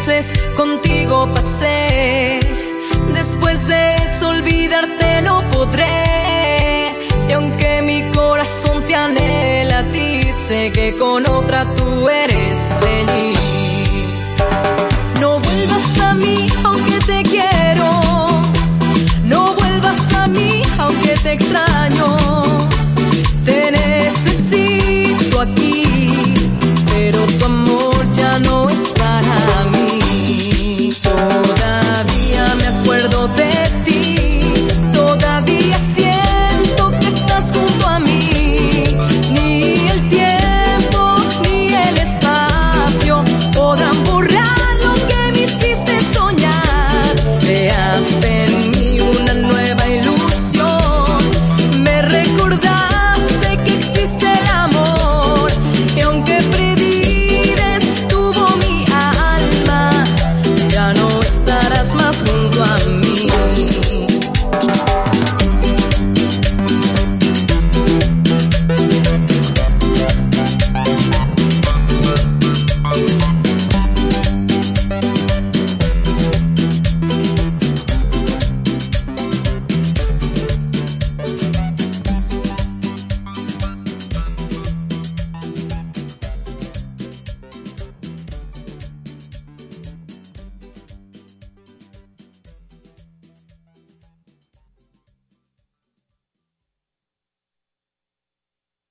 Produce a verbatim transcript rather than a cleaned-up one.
meses contigo pasé. Después de eso olvidarte no podré. Y aunque mi corazón te anhela, dice que con otra tú eres feliz. No vuelvas a mí aunque te quiero. No vuelvas a mí aunque te extraño.